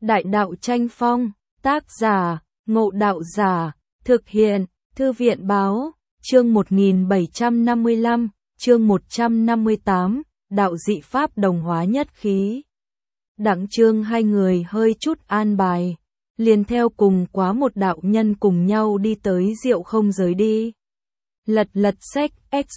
Đại đạo tranh phong, tác giả, Ngộ Đạo Giả, thực hiện, Thư viện báo, chương 1755, chương 158, đạo dị pháp đồng hóa nhất khí. Đặng Trương hai người hơi chút an bài, liền theo cùng quá một đạo nhân cùng nhau đi tới Diệu Không Giới đi. Lật sách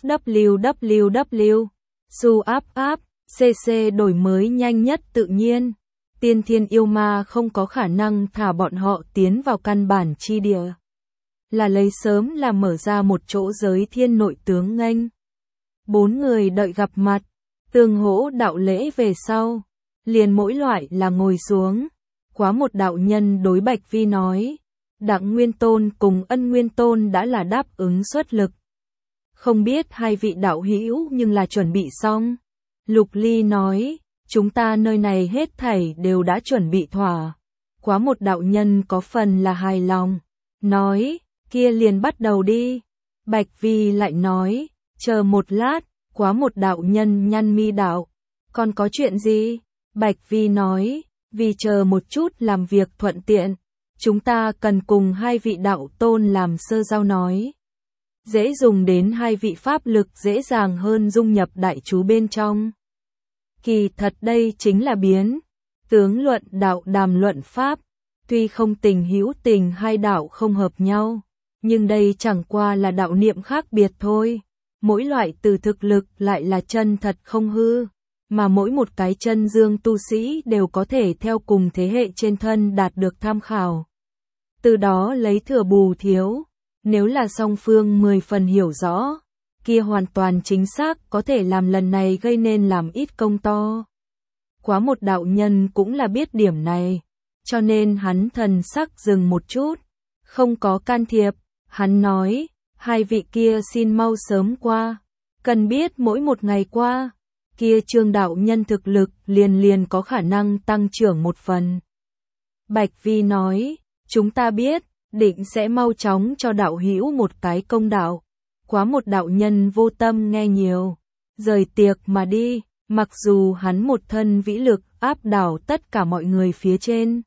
XWWW, su áp, CC đổi mới nhanh nhất tự nhiên. Tiên thiên yêu ma không có khả năng thả bọn họ tiến vào căn bản chi địa. Là lấy sớm là mở ra một chỗ giới thiên nội tướng nghênh. Bốn người đợi gặp mặt, tương hỗ đạo lễ về sau, liền mỗi loại là ngồi xuống. Quá một đạo nhân đối Bạch Vi nói, Đặng Nguyên Tôn cùng Ân Nguyên Tôn đã là đáp ứng xuất lực. Không biết hai vị đạo hữu nhưng là chuẩn bị xong. Lục Ly nói, chúng ta nơi này hết thảy đều đã chuẩn bị thỏa. Quá một đạo nhân có phần là hài lòng, nói, kia liền bắt đầu đi. Bạch Vi lại nói, chờ một lát. Quá một đạo nhân nhăn mi đạo, còn có chuyện gì? Bạch Vi nói, vì chờ một chút làm việc thuận tiện, chúng ta cần cùng hai vị đạo tôn làm sơ giao nói. Dễ dùng đến hai vị pháp lực dễ dàng hơn dung nhập đại chú bên trong. Kỳ thật đây chính là biến, tướng luận đạo đàm luận pháp, tuy không tình hữu tình hai đạo không hợp nhau, nhưng đây chẳng qua là đạo niệm khác biệt thôi. Mỗi loại từ thực lực lại là chân thật không hư, mà mỗi một cái chân dương tu sĩ đều có thể theo cùng thế hệ trên thân đạt được tham khảo. Từ đó lấy thừa bù thiếu, nếu là song phương 10 phần hiểu rõ, kia hoàn toàn chính xác có thể làm lần này gây nên làm ít công to. Quá một đạo nhân cũng là biết điểm này, cho nên hắn thần sắc dừng một chút, không có can thiệp, hắn nói, hai vị kia xin mau sớm qua, cần biết mỗi một ngày qua, kia Trương đạo nhân thực lực liền có khả năng tăng trưởng một phần. Bạch Vi nói, chúng ta biết, định sẽ mau chóng cho đạo hữu một cái công đạo. Quá một đạo nhân vô tâm nghe nhiều, rời tiệc mà đi, mặc dù hắn một thân vĩ lực áp đảo tất cả mọi người phía trên.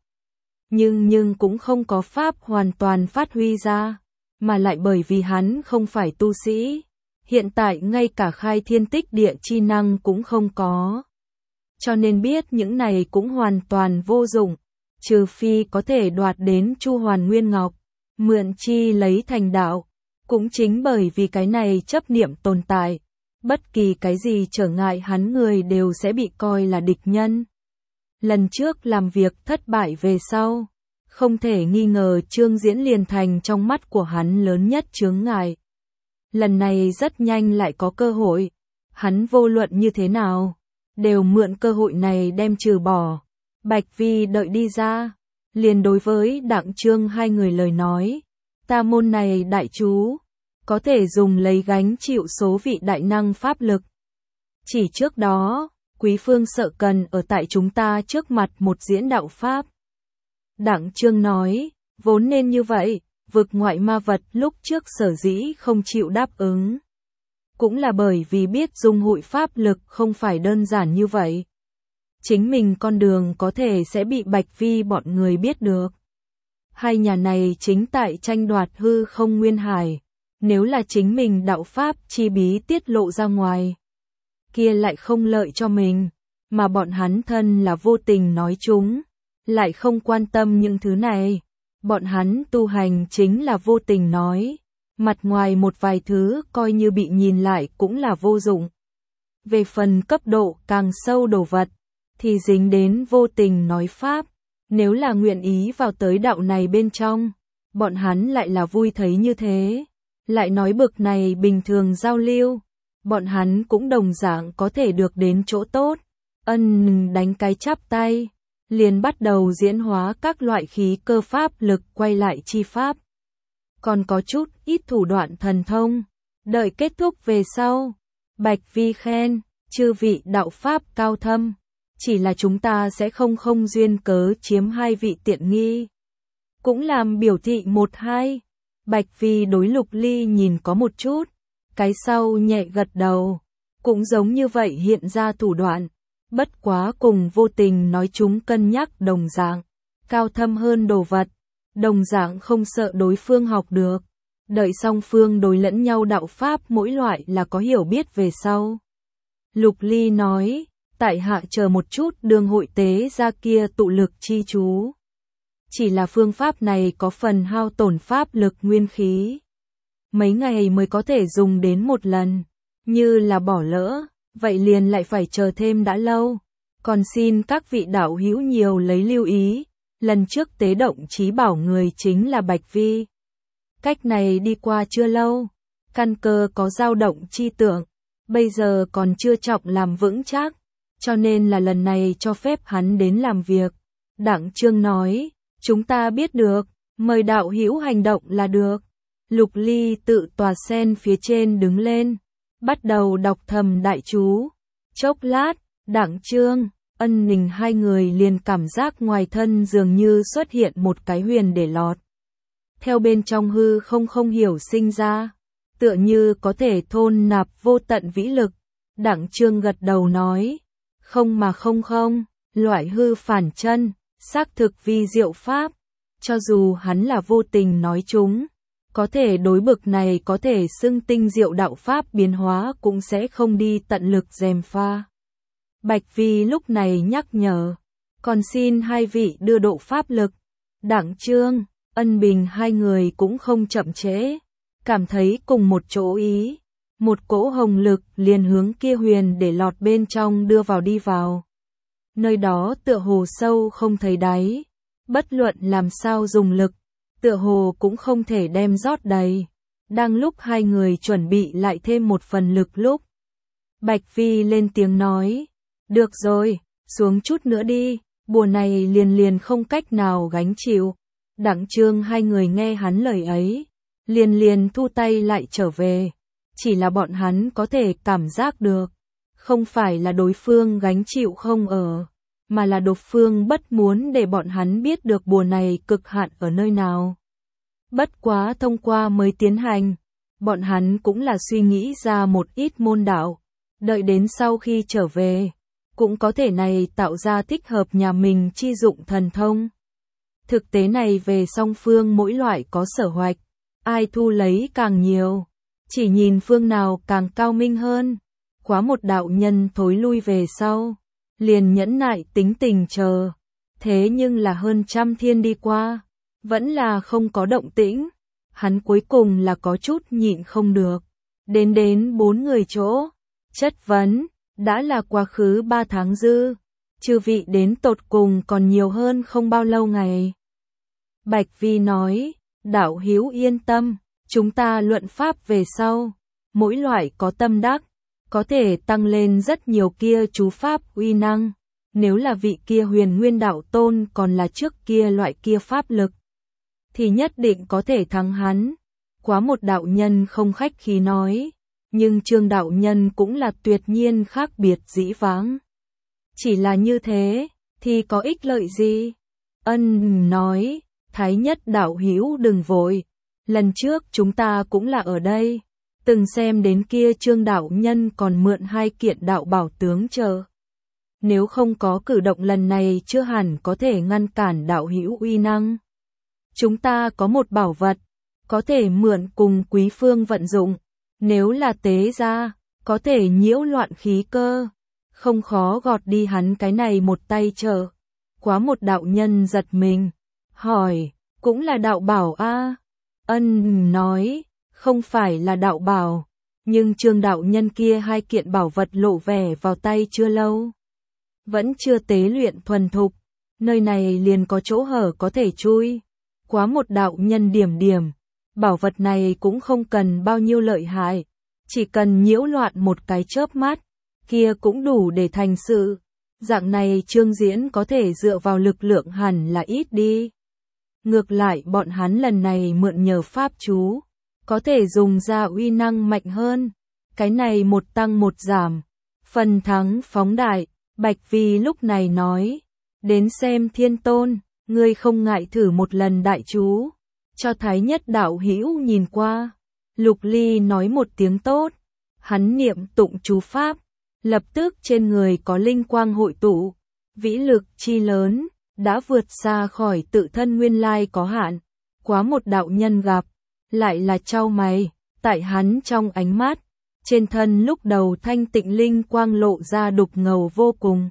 Nhưng cũng không có pháp hoàn toàn phát huy ra. Mà lại bởi vì hắn không phải tu sĩ, hiện tại ngay cả khai thiên tích địa chi năng cũng không có. Cho nên biết những này cũng hoàn toàn vô dụng, trừ phi có thể đoạt đến Chu Hoàn Nguyên Ngọc, mượn chi lấy thành đạo. Cũng chính bởi vì cái này chấp niệm tồn tại, bất kỳ cái gì trở ngại hắn người đều sẽ bị coi là địch nhân. Lần trước làm việc thất bại về sau, không thể nghi ngờ Trương Diễn liền thành trong mắt của hắn lớn nhất chướng ngại. Lần này rất nhanh lại có cơ hội, hắn vô luận như thế nào, đều mượn cơ hội này đem trừ bỏ. Bạch Vi đợi đi ra, liền đối với Đặng Trương hai người lời nói, ta môn này đại chú, có thể dùng lấy gánh chịu số vị đại năng pháp lực. Chỉ trước đó, Quý Phương sợ cần ở tại chúng ta trước mặt một diễn đạo pháp. Đặng Trương nói, vốn nên như vậy, vực ngoại ma vật lúc trước sở dĩ không chịu đáp ứng. Cũng là bởi vì biết dung hội pháp lực không phải đơn giản như vậy. Chính mình con đường có thể sẽ bị Bạch Vi bọn người biết được. Hai nhà này chính tại tranh đoạt hư không nguyên hải, nếu là chính mình đạo pháp chi bí tiết lộ ra ngoài, kia lại không lợi cho mình, mà bọn hắn thân là vô tình nói chúng. Lại không quan tâm những thứ này, bọn hắn tu hành chính là vô tình nói, mặt ngoài một vài thứ coi như bị nhìn lại cũng là vô dụng. Về phần cấp độ càng sâu đồ vật, thì dính đến vô tình nói pháp, nếu là nguyện ý vào tới đạo này bên trong, bọn hắn lại là vui thấy như thế, lại nói bực này bình thường giao lưu, bọn hắn cũng đồng dạng có thể được đến chỗ tốt, đánh cái chắp tay. Liền bắt đầu diễn hóa các loại khí cơ pháp lực quay lại chi pháp. Còn có chút ít thủ đoạn thần thông. Đợi kết thúc về sau. Bạch Vi khen, chư vị đạo pháp cao thâm. Chỉ là chúng ta sẽ không duyên cớ chiếm hai vị tiện nghi. Cũng làm biểu thị một hai. Bạch Vi đối Lục Ly nhìn có một chút. Cái sau nhẹ gật đầu. Cũng giống như vậy hiện ra thủ đoạn. Bất quá cùng vô tình nói chúng cân nhắc đồng dạng, cao thâm hơn đồ vật, đồng dạng không sợ đối phương học được. Đợi song phương đối lẫn nhau đạo pháp mỗi loại là có hiểu biết về sau. Lục Ly nói, tại hạ chờ một chút đường hội tế ra kia tụ lực chi chú. Chỉ là phương pháp này có phần hao tổn pháp lực nguyên khí. Mấy ngày mới có thể dùng đến một lần, như là bỏ lỡ, vậy liền lại phải chờ thêm đã lâu. Còn xin các vị đạo hữu nhiều lấy lưu ý, lần trước tế động chí bảo người chính là Bạch Vi. Cách này đi qua chưa lâu, căn cơ có dao động chi tưởng, bây giờ còn chưa trọng làm vững chắc, cho nên là lần này cho phép hắn đến làm việc. Đặng Trương nói, chúng ta biết được, mời đạo hữu hành động là được. Lục Ly tự tòa sen phía trên đứng lên, bắt đầu đọc thầm đại chú. Chốc lát, Đặng Trương, Ân Ninh hai người liền cảm giác ngoài thân dường như xuất hiện một cái huyền để lọt. Theo bên trong hư không hiểu sinh ra, tựa như có thể thôn nạp vô tận vĩ lực. Đặng Trương gật đầu nói, không mà không, loại hư phản chân, xác thực vi diệu pháp, cho dù hắn là vô tình nói chúng, có thể đối bực này có thể xưng tinh diệu đạo pháp biến hóa cũng sẽ không đi tận lực gièm pha. Bạch Vi lúc này nhắc nhở, còn xin hai vị đưa độ pháp lực. Đặng Trương, Ân Bình hai người cũng không chậm trễ, cảm thấy cùng một chỗ ý, một cỗ hồng lực liền hướng kia huyền để lọt bên trong đưa vào đi vào. Nơi đó tựa hồ sâu không thấy đáy, bất luận làm sao dùng lực, tựa hồ cũng không thể đem rót đầy. Đang lúc hai người chuẩn bị lại thêm một phần lực lúc, Bạch Vi lên tiếng nói, được rồi, xuống chút nữa đi, bùa này liền không cách nào gánh chịu. Đặng Trương hai người nghe hắn lời ấy, liền thu tay lại trở về, chỉ là bọn hắn có thể cảm giác được, không phải là đối phương gánh chịu không ở, mà là đối phương bất muốn để bọn hắn biết được bùa này cực hạn ở nơi nào. Bất quá thông qua mới tiến hành, bọn hắn cũng là suy nghĩ ra một ít môn đạo, đợi đến sau khi trở về, cũng có thể này tạo ra thích hợp nhà mình chi dụng thần thông. Thực tế này về song phương mỗi loại có sở hoạch, ai thu lấy càng nhiều, chỉ nhìn phương nào càng cao minh hơn. Quá một đạo nhân thối lui về sau, liền nhẫn nại tính tình chờ, thế nhưng là hơn 100 thiên đi qua, vẫn là không có động tĩnh, hắn cuối cùng là có chút nhịn không được, đến 4 người chỗ, chất vấn, đã là quá khứ 3 tháng dư, chư vị đến tột cùng còn nhiều hơn không bao lâu ngày. Bạch Vi nói, đạo hữu yên tâm, chúng ta luận pháp về sau, mỗi loại có tâm đắc, có thể tăng lên rất nhiều kia chú pháp uy năng, nếu là vị kia huyền nguyên đạo tôn còn là trước kia loại kia pháp lực, thì nhất định có thể thắng hắn. Quá một đạo nhân không khách khí nói, nhưng Trương đạo nhân cũng là tuyệt nhiên khác biệt dĩ vãng. Chỉ là như thế, thì có ích lợi gì? Ân nói, Thái Nhất đạo hữu đừng vội, lần trước chúng ta cũng là ở đây, từng xem đến kia Trương đạo nhân còn mượn 2 kiện đạo bảo tướng chờ. Nếu không có cử động lần này chưa hẳn có thể ngăn cản đạo hữu uy năng. Chúng ta có một bảo vật, có thể mượn cùng quý phương vận dụng, nếu là tế ra, có thể nhiễu loạn khí cơ, không khó gọt đi hắn cái này một tay chờ. Quá một đạo nhân giật mình, hỏi, cũng là đạo bảo a? Ân nói, không phải là đạo bảo, nhưng Trương đạo nhân kia 2 kiện bảo vật lộ vẻ vào tay chưa lâu, vẫn chưa tế luyện thuần thục, nơi này liền có chỗ hở có thể chui. Quá một đạo nhân điểm, bảo vật này cũng không cần bao nhiêu lợi hại, chỉ cần nhiễu loạn một cái chớp mắt, kia cũng đủ để thành sự. Dạng này Trương Diễn có thể dựa vào lực lượng hẳn là ít đi. Ngược lại bọn hắn lần này mượn nhờ pháp chú, có thể dùng ra uy năng mạnh hơn. Cái này một tăng một giảm, phần thắng phóng đại. Bạch Vi lúc này nói, đến xem Thiên Tôn, ngươi không ngại thử một lần đại chú, cho Thái Nhất đạo hữu nhìn qua. Lục Ly nói một tiếng tốt, hắn niệm tụng chú pháp, lập tức trên người có linh quang hội tụ, vĩ lực chi lớn, đã vượt xa khỏi tự thân nguyên lai có hạn. Quá một đạo nhân gặp, lại là chau mày, tại hắn trong ánh mắt, trên thân lúc đầu thanh tịnh linh quang lộ ra đục ngầu vô cùng.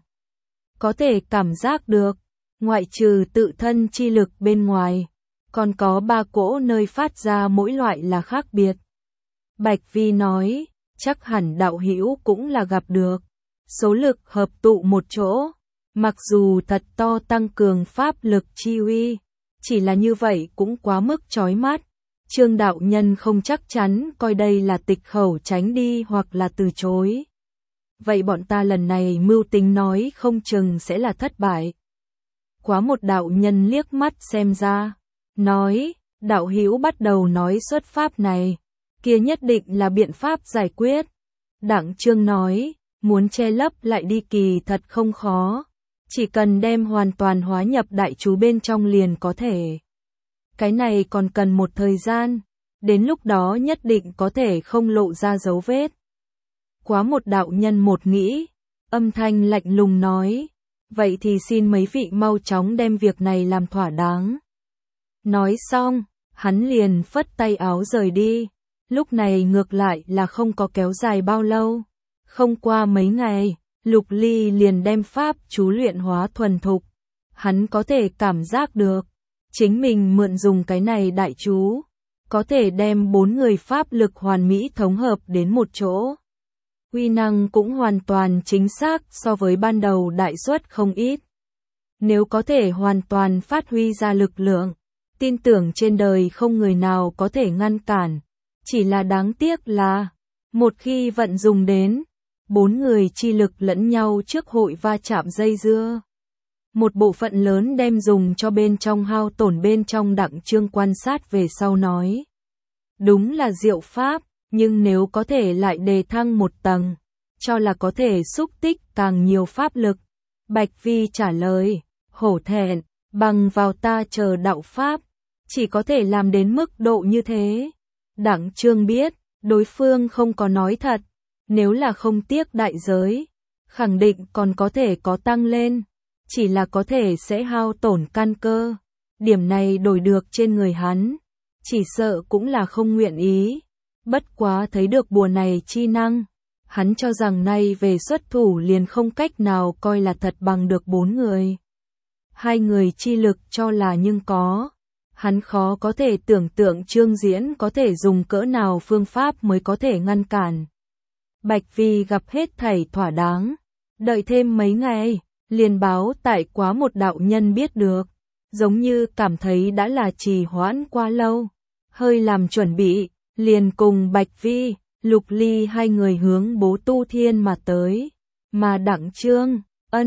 Có thể cảm giác được, ngoại trừ tự thân chi lực bên ngoài, còn có 3 cỗ nơi phát ra mỗi loại là khác biệt. Bạch Vi nói, chắc hẳn đạo hữu cũng là gặp được. Số lực hợp tụ một chỗ, mặc dù thật to tăng cường pháp lực chi uy, chỉ là như vậy cũng quá mức chói mắt. Trương đạo nhân không chắc chắn coi đây là tịch khẩu tránh đi hoặc là từ chối. Vậy bọn ta lần này mưu tính nói không chừng sẽ là thất bại. Quá một đạo nhân liếc mắt xem ra, nói, đạo hữu bắt đầu nói xuất pháp này, kia nhất định là biện pháp giải quyết. Đặng Trương nói, muốn che lấp lại đi kỳ thật không khó, chỉ cần đem hoàn toàn hóa nhập đại chú bên trong liền có thể. Cái này còn cần một thời gian, đến lúc đó nhất định có thể không lộ ra dấu vết. Quá một đạo nhân một nghĩ, âm thanh lạnh lùng nói, vậy thì xin mấy vị mau chóng đem việc này làm thỏa đáng. Nói xong, hắn liền phất tay áo rời đi, lúc này ngược lại là không có kéo dài bao lâu. Không qua mấy ngày, Lục Ly liền đem pháp chú luyện hóa thuần thục. Hắn có thể cảm giác được, chính mình mượn dùng cái này đại chú, có thể đem 4 người pháp lực hoàn mỹ thống hợp đến một chỗ. Uy năng cũng hoàn toàn chính xác so với ban đầu đại suất không ít. Nếu có thể hoàn toàn phát huy ra lực lượng, tin tưởng trên đời không người nào có thể ngăn cản. Chỉ là đáng tiếc là, một khi vận dùng đến, 4 người chi lực lẫn nhau trước hội va chạm dây dưa. Một bộ phận lớn đem dùng cho bên trong hao tổn bên trong. Đặng Trương quan sát về sau nói. Đúng là diệu pháp, nhưng nếu có thể lại đề thăng một tầng, cho là có thể xúc tích càng nhiều pháp lực. Bạch Vi trả lời, hổ thẹn, bằng vào ta chờ đạo pháp, chỉ có thể làm đến mức độ như thế. Đặng Trương biết, đối phương không có nói thật, nếu là không tiếc đại giới, khẳng định còn có thể có tăng lên, chỉ là có thể sẽ hao tổn căn cơ. Điểm này đổi được trên người hắn, chỉ sợ cũng là không nguyện ý. Bất quá thấy được bùa này chi năng, hắn cho rằng nay về xuất thủ liền không cách nào coi là thật bằng được 4 người. 2 người chi lực cho là nhưng có. Hắn khó có thể tưởng tượng Trương Diễn có thể dùng cỡ nào phương pháp mới có thể ngăn cản. Bạch Vi gặp hết thảy thỏa đáng, đợi thêm mấy ngày, liền báo tại Quá một đạo nhân biết được, giống như cảm thấy đã là trì hoãn quá lâu, hơi làm chuẩn bị, liền cùng Bạch Vi, Lục Ly 2 người hướng Bố Tu Thiên mà tới, mà Đặng Trương,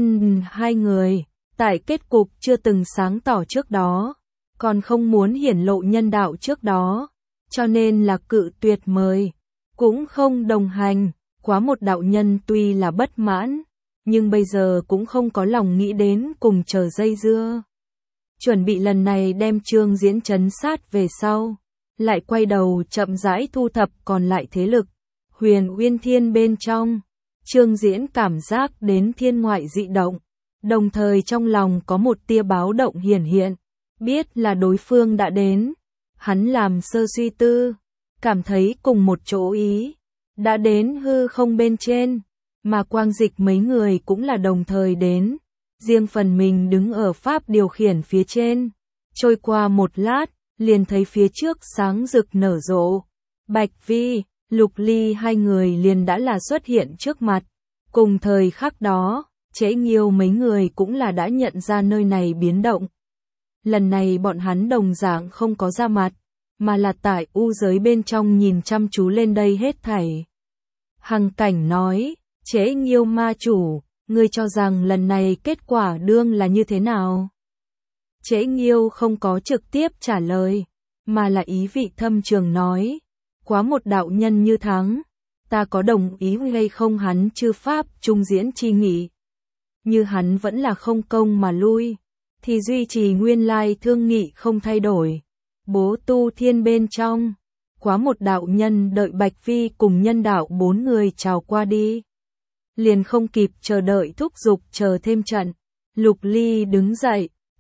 2 người, tại kết cục chưa từng sáng tỏ trước đó, còn không muốn hiển lộ nhân đạo trước đó, cho nên là cự tuyệt mời, cũng không đồng hành. Quá một đạo nhân tuy là bất mãn, nhưng bây giờ cũng không có lòng nghĩ đến cùng chờ dây dưa. Chuẩn bị lần này đem Trương Diễn trấn sát về sau, lại quay đầu chậm rãi thu thập còn lại thế lực. Huyền Uyên Thiên bên trong, Trương Diễn cảm giác đến thiên ngoại dị động, đồng thời trong lòng có một tia báo động hiển hiện, biết là đối phương đã đến. Hắn làm sơ suy tư, cảm thấy cùng một chỗ ý, đã đến hư không bên trên, mà Quang Dịch mấy người cũng là đồng thời đến, riêng phần mình đứng ở pháp điều khiển phía trên. Trôi qua một lát, liền thấy phía trước sáng rực nở rộ, Bạch Vi, Lục Ly 2 người liền đã là xuất hiện trước mặt. Cùng thời khắc đó, Trễ Nghiêu mấy người cũng là đã nhận ra nơi này biến động. Lần này bọn hắn đồng dạng không có ra mặt, mà là tại u giới bên trong nhìn chăm chú lên đây hết thảy. Hằng Cảnh nói, Trễ Nghiêu ma chủ, ngươi cho rằng lần này kết quả đương là như thế nào? Trễ Nghiêu không có trực tiếp trả lời, mà là ý vị thâm trường nói, Quá một đạo nhân như thắng, ta có đồng ý hay không hắn chư pháp trung diễn chi nghị. Như hắn vẫn là không công mà lui, thì duy trì nguyên lai thương nghị không thay đổi. Bố Tu Thiên bên trong, Quá một đạo nhân đợi Bạch Vi cùng nhân đạo 4 người chào qua đi. Liền không kịp chờ đợi thúc giục chờ thêm trận. Lục Ly đứng dậy,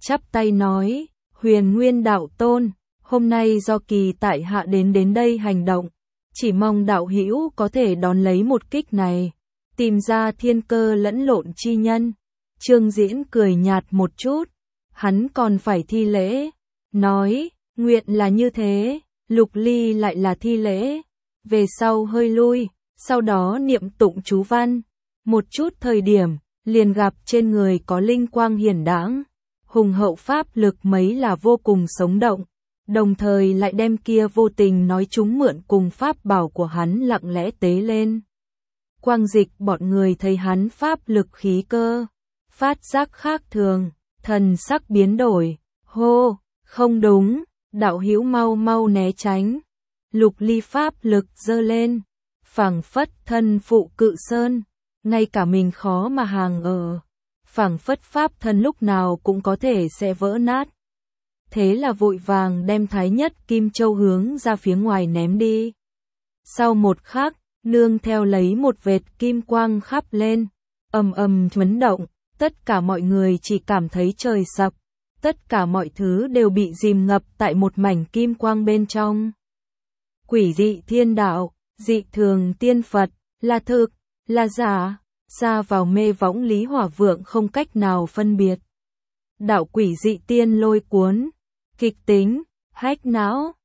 chắp tay nói, Huyền Nguyên đạo tôn, hôm nay do kỳ tại hạ đến đây hành động, chỉ mong đạo hữu có thể đón lấy một kích này, tìm ra thiên cơ lẫn lộn chi nhân. Trương Diễn cười nhạt một chút, hắn còn phải thi lễ, nói, nguyện là như thế, Lục Ly lại là thi lễ, về sau hơi lui, sau đó niệm tụng chú văn, một chút thời điểm, liền gặp trên người có linh quang hiển đãng, hùng hậu pháp lực mấy là vô cùng sống động, đồng thời lại đem kia vô tình nói chúng mượn cùng pháp bảo của hắn lặng lẽ tế lên. Quang Dịch bọn người thấy hắn pháp lực khí cơ, phát giác khác thường, thần sắc biến đổi, hô, không đúng, đạo hữu mau mau né tránh. Lục Ly pháp lực dơ lên, phảng phất thân phụ cự sơn, ngay cả mình khó mà hàng ở, phảng phất pháp thân lúc nào cũng có thể sẽ vỡ nát. Thế là vội vàng đem Thái Nhất Kim Châu hướng ra phía ngoài ném đi. Sau một khắc, nương theo lấy một vệt kim quang khắp lên, ầm ầm chấn động, tất cả mọi người chỉ cảm thấy trời sập, tất cả mọi thứ đều bị dìm ngập tại một mảnh kim quang bên trong. Quỷ dị thiên đạo, dị thường tiên Phật, là thực, là giả, ra vào mê võng Lý Hỏa Vượng không cách nào phân biệt. Đạo quỷ dị tiên lôi cuốn, kịch tính, hách não.